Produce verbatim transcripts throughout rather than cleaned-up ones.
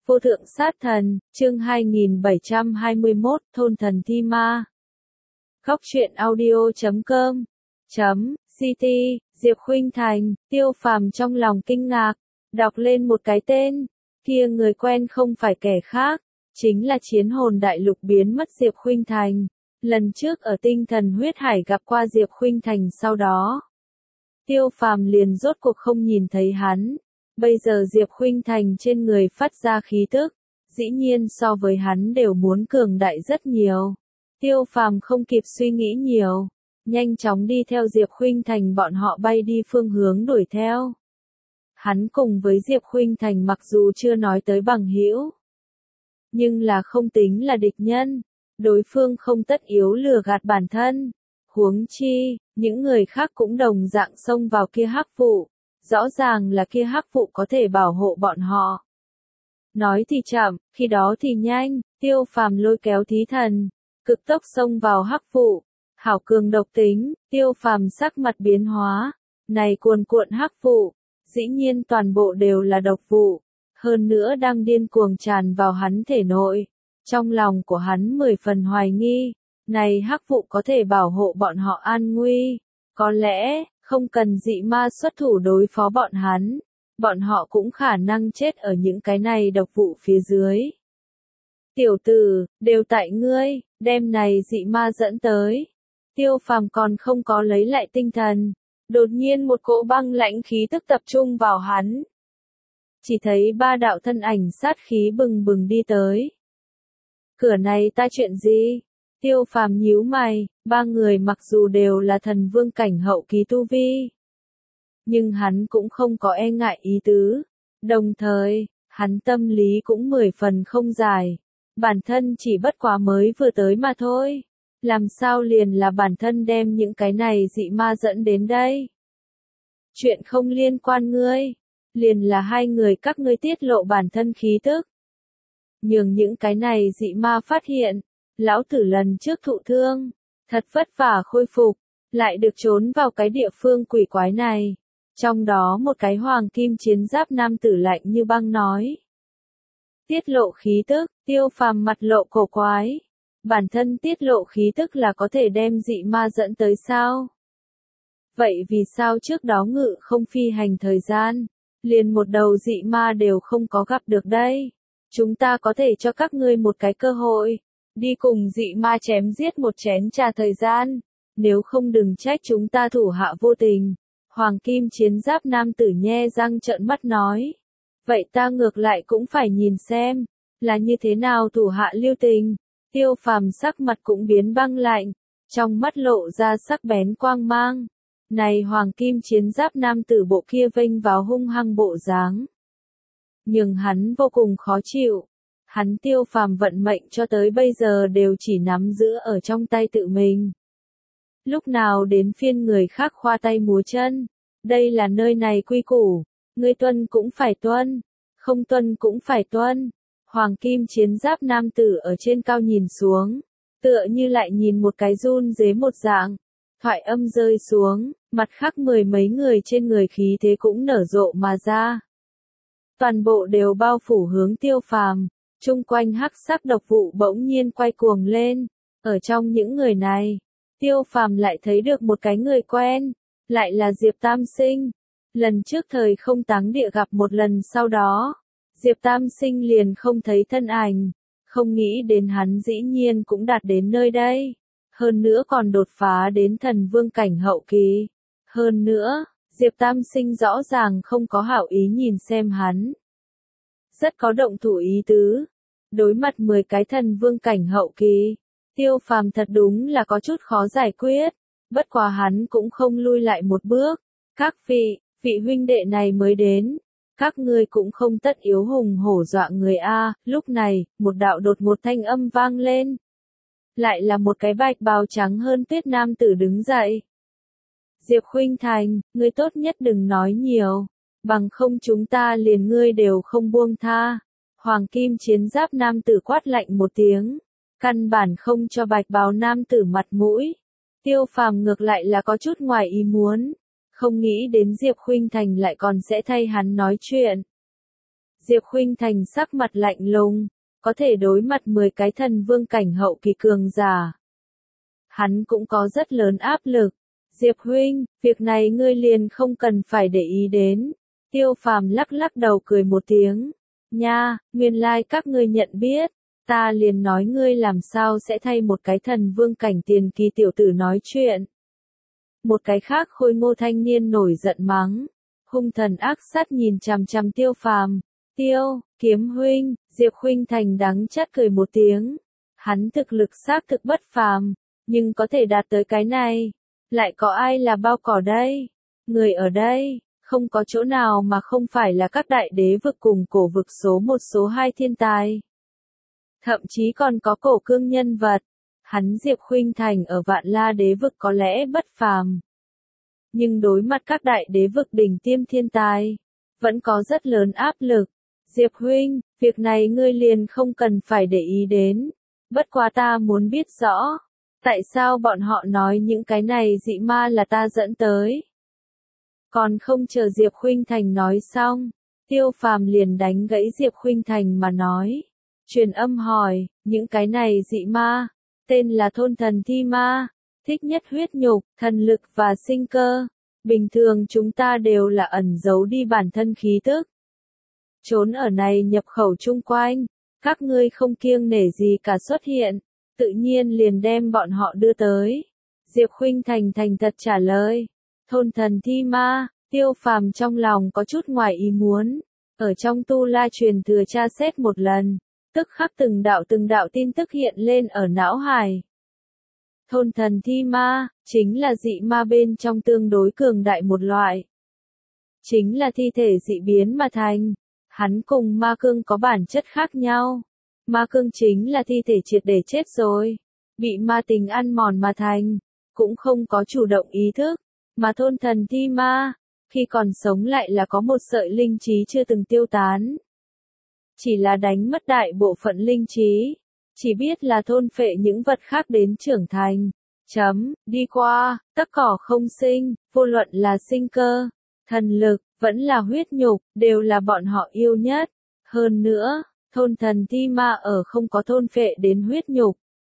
Vô thượng sát thần, chương hai nghìn bảy trăm hai mươi mốt, thôn thần thi ma. Góc truyện audio chấm com chấm ct, Diệp Khuynh Thành, Tiêu Phàm trong lòng kinh ngạc, đọc lên một cái tên, kia người quen không phải kẻ khác, chính là chiến hồn đại lục biến mất Diệp Khuynh Thành. Lần trước ở tinh thần huyết hải gặp qua Diệp Khuynh Thành, sau đó Tiêu Phàm liền rốt cuộc không nhìn thấy hắn. Bây giờ Diệp Khuynh Thành trên người phát ra khí tức, dĩ nhiên so với hắn đều muốn cường đại rất nhiều. Tiêu Phàm không kịp suy nghĩ nhiều, nhanh chóng đi theo Diệp Khuynh Thành bọn họ bay đi phương hướng đuổi theo. Hắn cùng với Diệp Khuynh Thành mặc dù chưa nói tới bằng hữu, nhưng là không tính là địch nhân, đối phương không tất yếu lừa gạt bản thân. Huống chi, những người khác cũng đồng dạng xông vào kia hắc vụ. Rõ ràng là kia hắc vụ có thể bảo hộ bọn họ. Nói thì chậm, khi đó thì nhanh, Tiêu Phàm lôi kéo thí thần, cực tốc xông vào hắc vụ. Hảo cường độc tính, Tiêu Phàm sắc mặt biến hóa, này cuồn cuộn hắc vụ, dĩ nhiên toàn bộ đều là độc vụ, hơn nữa đang điên cuồng tràn vào hắn thể nội. Trong lòng của hắn mười phần hoài nghi, này hắc vụ có thể bảo hộ bọn họ an nguy, có lẽ không cần dị ma xuất thủ đối phó bọn hắn, bọn họ cũng khả năng chết ở những cái này độc vụ phía dưới. Tiểu tử, đều tại ngươi, đem này dị ma dẫn tới. Tiêu Phàm còn không có lấy lại tinh thần, đột nhiên một cỗ băng lãnh khí tức tập trung vào hắn. Chỉ thấy ba đạo thân ảnh sát khí bừng bừng đi tới. Cửa này ta chuyện gì? Tiêu Phàm nhíu mày, ba người mặc dù đều là thần vương cảnh hậu kỳ tu vi, nhưng hắn cũng không có e ngại ý tứ. Đồng thời, hắn tâm lý cũng mười phần không dài. Bản thân chỉ bất quá mới vừa tới mà thôi. Làm sao liền là bản thân đem những cái này dị ma dẫn đến đây? Chuyện không liên quan ngươi, liền là hai người các ngươi tiết lộ bản thân khí tức, nhường những cái này dị ma phát hiện. Lão tử lần trước thụ thương, thật vất vả khôi phục, lại được trốn vào cái địa phương quỷ quái này. Trong đó một cái hoàng kim chiến giáp nam tử lạnh như băng nói. Tiết lộ khí tức, Tiêu Phàm mặt lộ cổ quái. Bản thân tiết lộ khí tức là có thể đem dị ma dẫn tới sao? Vậy vì sao trước đó ngự không phi hành thời gian, liền một đầu dị ma đều không có gặp được đây? Chúng ta có thể cho các ngươi một cái cơ hội. Đi cùng dị ma chém giết một chén trà thời gian, nếu không đừng trách chúng ta thủ hạ vô tình. Hoàng kim chiến giáp nam tử nhe răng trợn mắt nói. Vậy ta ngược lại cũng phải nhìn xem, là như thế nào thủ hạ lưu tình. Tiêu Phàm sắc mặt cũng biến băng lạnh, trong mắt lộ ra sắc bén quang mang. Này hoàng kim chiến giáp nam tử bộ kia vênh vào hung hăng bộ dáng, nhưng hắn vô cùng khó chịu. Hắn Tiêu Phàm vận mệnh cho tới bây giờ đều chỉ nắm giữ ở trong tay tự mình. Lúc nào đến phiên người khác khoa tay múa chân, đây là nơi này quy củ, ngươi tuân cũng phải tuân, không tuân cũng phải tuân. Hoàng kim chiến giáp nam tử ở trên cao nhìn xuống, tựa như lại nhìn một cái run rế một dạng. Thoại âm rơi xuống, mặt khác mười mấy người trên người khí thế cũng nở rộ mà ra. Toàn bộ đều bao phủ hướng Tiêu Phàm. Trung quanh hắc sắc độc vụ bỗng nhiên quay cuồng lên. Ở trong những người này, Tiêu Phàm lại thấy được một cái người quen, lại là Diệp Tam Sinh. Lần trước thời không táng địa gặp một lần, sau đó Diệp Tam Sinh liền không thấy thân ảnh, không nghĩ đến hắn dĩ nhiên cũng đạt đến nơi đây, hơn nữa còn đột phá đến thần vương cảnh hậu kỳ. Hơn nữa, Diệp Tam Sinh rõ ràng không có hảo ý nhìn xem hắn, rất có động thủ ý tứ. Đối mặt mười cái thần vương cảnh hậu kỳ, Tiêu Phàm thật đúng là có chút khó giải quyết, bất quá hắn cũng không lui lại một bước. Các vị, vị huynh đệ này mới đến, các ngươi cũng không tất yếu hùng hổ dọa người a. Lúc này, một đạo đột một thanh âm vang lên. Lại là một cái bạch bào trắng hơn tuyết nam tử đứng dậy. Diệp Khuynh Thành, ngươi tốt nhất đừng nói nhiều, bằng không chúng ta liền ngươi đều không buông tha. Hoàng kim chiến giáp nam tử quát lạnh một tiếng, căn bản không cho bạch bào nam tử mặt mũi. Tiêu Phàm ngược lại là có chút ngoài ý muốn, không nghĩ đến Diệp Khuynh Thành lại còn sẽ thay hắn nói chuyện. Diệp Khuynh Thành sắc mặt lạnh lùng, có thể đối mặt mười cái thần vương cảnh hậu kỳ cường giả. Hắn cũng có rất lớn áp lực. Diệp huynh, việc này ngươi liền không cần phải để ý đến. Tiêu Phàm lắc lắc đầu cười một tiếng. Nha, nguyên lai like các ngươi nhận biết. Ta liền nói ngươi làm sao sẽ thay một cái thần vương cảnh tiền kỳ tiểu tử nói chuyện. Một cái khác khôi ngô thanh niên nổi giận mắng. Hung thần ác sát nhìn chằm chằm Tiêu Phàm. Tiêu, Kiếm huynh, Diệp Khuynh Thành đắng chát cười một tiếng. Hắn thực lực xác thực bất phàm, nhưng có thể đạt tới cái này. Lại có ai là bao cỏ đây? Người ở đây, không có chỗ nào mà không phải là các đại đế vực cùng cổ vực số một số hai thiên tài. Thậm chí còn có cổ cương nhân vật. Hắn Diệp Khuynh Thành ở Vạn La đế vực có lẽ bất phàm. Nhưng đối mặt các đại đế vực đỉnh tiêm thiên tài, vẫn có rất lớn áp lực. Diệp huynh, việc này ngươi liền không cần phải để ý đến. Bất quá ta muốn biết rõ, tại sao bọn họ nói những cái này dị ma là ta dẫn tới. Còn không chờ Diệp Khuynh Thành nói xong, Tiêu Phàm liền đánh gãy Diệp Khuynh Thành mà nói. Truyền âm hỏi, những cái này dị ma, tên là thôn thần thi ma, thích nhất huyết nhục, thần lực và sinh cơ. Bình thường chúng ta đều là ẩn giấu đi bản thân khí tức. Trốn ở này nhập khẩu chung quanh, các ngươi không kiêng nể gì cả xuất hiện, tự nhiên liền đem bọn họ đưa tới. Diệp Khuynh Thành thành thật trả lời, thôn thần thi ma. Tiêu Phàm trong lòng có chút ngoài ý muốn, ở trong tu la truyền thừa tra xét một lần, tức khắc từng đạo từng đạo tin tức hiện lên ở não hải. Thôn thần thi ma, chính là dị ma bên trong tương đối cường đại một loại. Chính là thi thể dị biến mà thành. Hắn cùng ma cương có bản chất khác nhau. Ma cương chính là thi thể triệt để chết rồi, bị ma tình ăn mòn mà thành, cũng không có chủ động ý thức. Mà thôn thần thi ma, khi còn sống lại là có một sợi linh trí chưa từng tiêu tán. Chỉ là đánh mất đại bộ phận linh trí, chỉ biết là thôn phệ những vật khác đến trưởng thành. Chấm, đi qua, tất cỏ không sinh, vô luận là sinh cơ, thần lực, vẫn là huyết nhục, đều là bọn họ yêu nhất. Hơn nữa, thôn thần thi ma ở không có thôn phệ đến huyết nhục.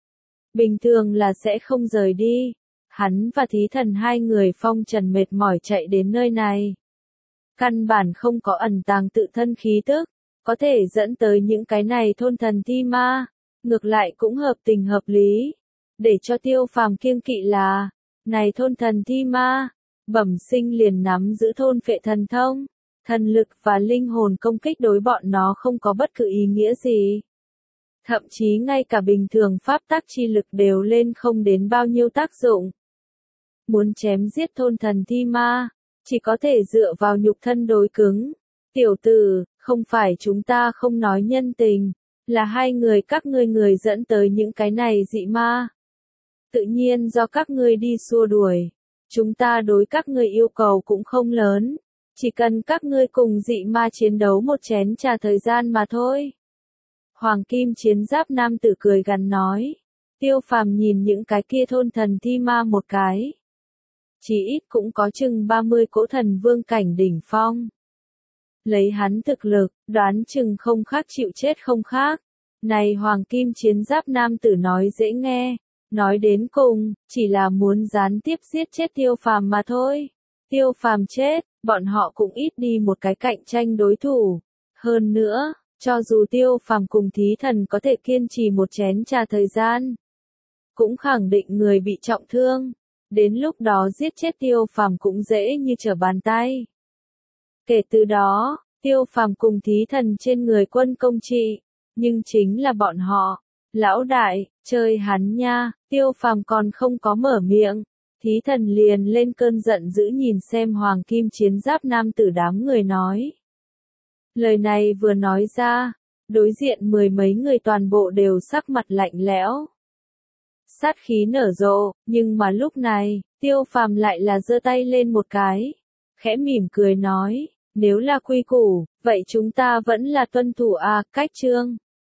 Bình thường là sẽ không rời đi. Hắn và thí thần hai người phong trần mệt mỏi chạy đến nơi này. Căn bản không có ẩn tàng tự thân khí tức, có thể dẫn tới những cái này thôn thần thi ma. Ngược lại cũng hợp tình hợp lý. Để cho Tiêu Phàm kiêng kỵ là, này thôn thần thi ma, bẩm sinh liền nắm giữ thôn phệ thần thông, thần lực và linh hồn công kích đối bọn nó không có bất cứ ý nghĩa gì. Thậm chí ngay cả bình thường pháp tắc chi lực đều lên không đến bao nhiêu tác dụng. Muốn chém giết thôn thần thi ma, chỉ có thể dựa vào nhục thân đối cứng. Tiểu tử, không phải chúng ta không nói nhân tình, là hai người các ngươi người dẫn tới những cái này dị ma. Tự nhiên do các ngươi đi xua đuổi. Chúng ta đối các ngươi yêu cầu cũng không lớn, chỉ cần các ngươi cùng dị ma chiến đấu một chén trà thời gian mà thôi. Hoàng kim chiến giáp nam tử cười gằn nói. Tiêu Phàm nhìn những cái kia thôn thần thi ma một cái. Chỉ ít cũng có chừng ba mươi cỗ thần vương cảnh đỉnh phong. Lấy hắn thực lực, đoán chừng không khác chịu chết không khác. Này hoàng kim chiến giáp nam tử nói dễ nghe. Nói đến cùng, chỉ là muốn gián tiếp giết chết Tiêu Phàm mà thôi. Tiêu Phàm chết, bọn họ cũng ít đi một cái cạnh tranh đối thủ. Hơn nữa, cho dù Tiêu Phàm cùng thí thần có thể kiên trì một chén trà thời gian, cũng khẳng định người bị trọng thương. Đến lúc đó giết chết Tiêu Phàm cũng dễ như trở bàn tay. Kể từ đó, Tiêu Phàm cùng thí thần trên người quân công trị, nhưng chính là bọn họ. Lão đại, chơi hắn nha, Tiêu Phàm còn không có mở miệng. Thí thần liền lên cơn giận dữ nhìn xem hoàng kim chiến giáp nam tử đám người nói. Lời này vừa nói ra, đối diện mười mấy người toàn bộ đều sắc mặt lạnh lẽo. Sát khí nở rộ, nhưng mà lúc này, Tiêu Phàm lại là giơ tay lên một cái. Khẽ mỉm cười nói, nếu là quy củ, vậy chúng ta vẫn là tuân thủ à, cách chương.